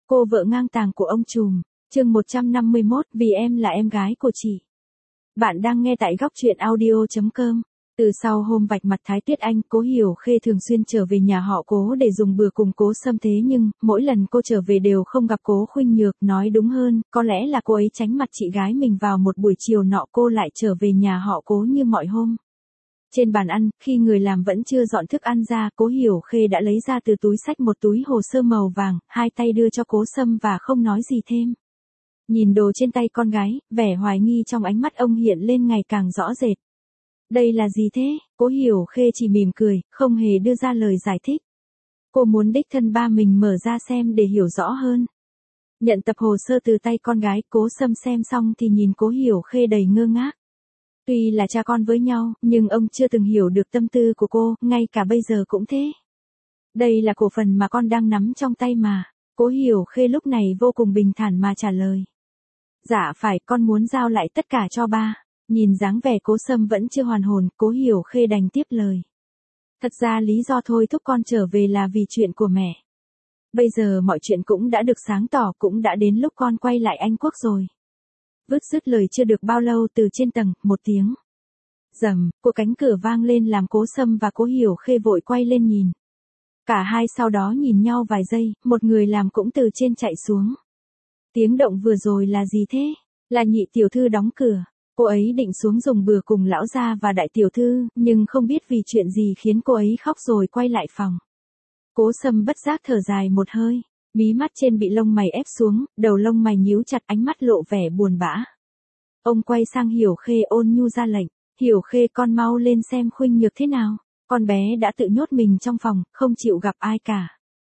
Cô vợ ngang tàng của ông trùm. Chương 151, vì em là em gái của chị. Bạn đang nghe tại góc truyện audio.com. Từ sau hôm vạch mặt Thái Tuyết Anh, Cố Hiểu Khê thường xuyên trở về nhà họ Cố để dùng bữa cùng Cố Sâm, thế nhưng mỗi lần cô trở về đều không gặp Cố Khuynh Nhược, nói đúng hơn, có lẽ là cô ấy tránh mặt chị gái mình. Vào một buổi chiều nọ, cô lại trở về nhà họ Cố như mọi hôm. Trên bàn ăn, khi người làm vẫn chưa dọn thức ăn ra, Cố Hiểu Khê đã lấy ra từ túi xách một túi hồ sơ màu vàng, hai tay đưa cho Cố Sâm và không nói gì thêm. Nhìn đồ trên tay con gái, vẻ hoài nghi trong ánh mắt ông hiện lên ngày càng rõ rệt. Đây là gì thế? Cố Hiểu Khê chỉ mỉm cười, không hề đưa ra lời giải thích. Cô muốn đích thân ba mình mở ra xem để hiểu rõ hơn. Nhận tập hồ sơ từ tay con gái, Cố Sâm xem xong thì nhìn Cố Hiểu Khê đầy ngơ ngác. Tuy là cha con với nhau, nhưng ông chưa từng hiểu được tâm tư của cô, ngay cả bây giờ cũng thế. Đây là cổ phần mà con đang nắm trong tay mà. Cố Hiểu Khê lúc này vô cùng bình thản mà trả lời. Dạ phải, con muốn giao lại tất cả cho ba. Nhìn dáng vẻ Cố Sâm vẫn chưa hoàn hồn, Cố Hiểu Khê đành tiếp lời. Thật ra lý do thôi thúc con trở về là vì chuyện của mẹ. Bây giờ mọi chuyện cũng đã được sáng tỏ, cũng đã đến lúc con quay lại Anh Quốc rồi. Vứt dứt lời chưa được bao lâu, từ trên tầng, một tiếng rầm của cánh cửa vang lên làm Cố Sâm và Cố Hiểu Khê vội quay lên nhìn. Cả hai sau đó nhìn nhau vài giây, một người làm cũng từ trên chạy xuống. Tiếng động vừa rồi là gì thế? Là nhị tiểu thư đóng cửa. Cô ấy định xuống dùng bữa cùng lão gia và đại tiểu thư, nhưng không biết vì chuyện gì khiến cô ấy khóc rồi quay lại phòng. Cố Sâm bất giác thở dài một hơi, mí mắt trên bị lông mày ép xuống, đầu lông mày nhíu chặt, ánh mắt lộ vẻ buồn bã. Ông quay sang Hiểu Khê ôn nhu ra lệnh, Hiểu Khê con mau lên xem Khuynh Nhược thế nào. Con bé đã tự nhốt mình trong phòng, không chịu gặp ai cả.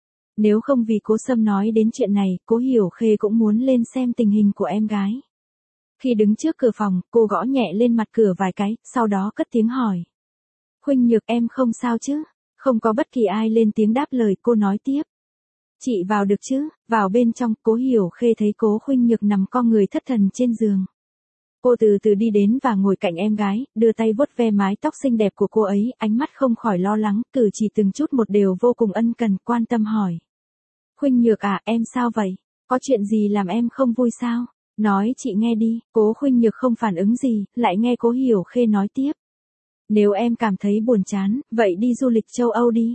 Nếu không vì Cố Sâm nói đến chuyện này, Cố Hiểu Khê cũng muốn lên xem tình hình của em gái. Khi đứng trước cửa phòng, cô gõ nhẹ lên mặt cửa vài cái, sau đó cất tiếng hỏi. Khuynh Nhược, em không sao chứ? Không có bất kỳ ai lên tiếng đáp lời, cô nói tiếp. Chị vào được chứ? Vào bên trong, Cố Hiểu Khê thấy Cố Khuynh Nhược nằm co người thất thần trên giường. Cô từ từ đi đến và ngồi cạnh em gái, đưa tay vuốt ve mái tóc xinh đẹp của cô ấy, ánh mắt không khỏi lo lắng, cử chỉ từng chút một đều vô cùng ân cần, quan tâm hỏi. Khuynh Nhược à, em sao vậy? Có chuyện gì làm em không vui sao? Nói chị nghe đi. Cố Khuynh Nhược không phản ứng gì, lại nghe Cố Hiểu Khê nói tiếp. Nếu em cảm thấy buồn chán, vậy đi du lịch châu Âu đi.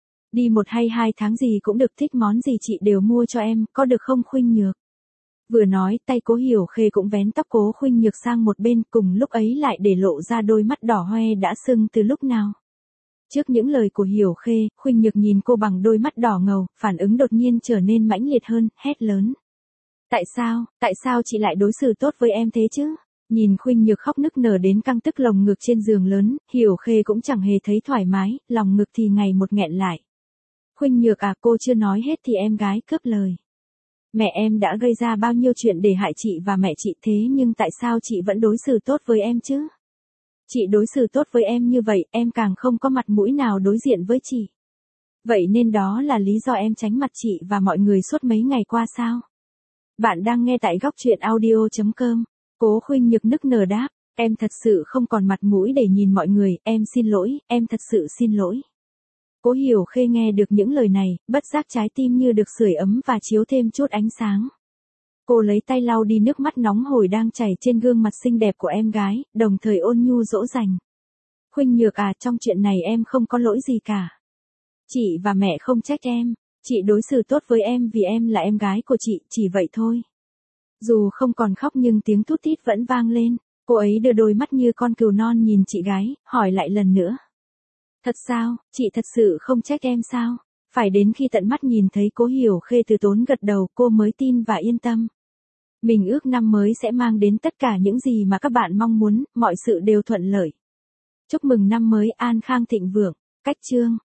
Đi 1 hay 2 tháng gì cũng được, thích món gì chị đều mua cho em, có được không Khuynh Nhược? Vừa nói, tay Cố Hiểu Khê cũng vén tóc Cố Khuynh Nhược sang một bên, cùng lúc ấy lại để lộ ra đôi mắt đỏ hoe đã sưng từ lúc nào. Trước những lời của Hiểu Khê, Khuynh Nhược nhìn cô bằng đôi mắt đỏ ngầu, phản ứng đột nhiên trở nên mãnh liệt hơn, hét lớn. Tại sao chị lại đối xử tốt với em thế chứ? Nhìn Khuynh Nhược khóc nức nở đến căng tức lồng ngực trên giường lớn, Hiểu Khê cũng chẳng hề thấy thoải mái, lòng ngực thì ngày một nghẹn lại. Khuynh Nhược à, cô chưa nói hết thì em gái cướp lời. Mẹ em đã gây ra bao nhiêu chuyện để hại chị và mẹ chị, thế nhưng tại sao chị vẫn đối xử tốt với em chứ? Chị đối xử tốt với em như vậy, em càng không có mặt mũi nào đối diện với chị. Vậy nên đó là lý do em tránh mặt chị và mọi người suốt mấy ngày qua sao? Bạn đang nghe tại góc truyện audio.com. Cố Khuynh Nhược nức nở đáp, em thật sự không còn mặt mũi để nhìn mọi người, em xin lỗi, em thật sự xin lỗi. Cố Hiểu Khê nghe được những lời này, bất giác trái tim như được sưởi ấm và chiếu thêm chút ánh sáng. Cô lấy tay lau đi nước mắt nóng hổi đang chảy trên gương mặt xinh đẹp của em gái, đồng thời ôn nhu dỗ dành. Khuynh Nhược à, trong chuyện này em không có lỗi gì cả. Chị và mẹ không trách em, chị đối xử tốt với em vì em là em gái của chị, chỉ vậy thôi. Dù không còn khóc nhưng tiếng thút thít vẫn vang lên, cô ấy đưa đôi mắt như con cừu non nhìn chị gái, hỏi lại lần nữa. Thật sao, chị thật sự không trách em sao? Phải đến khi tận mắt nhìn thấy Cố Hiểu Khê từ tốn gật đầu, cô mới tin và yên tâm. Mình ước năm mới sẽ mang đến tất cả những gì mà các bạn mong muốn, mọi sự đều thuận lợi. Chúc mừng năm mới an khang thịnh vượng. Cách chương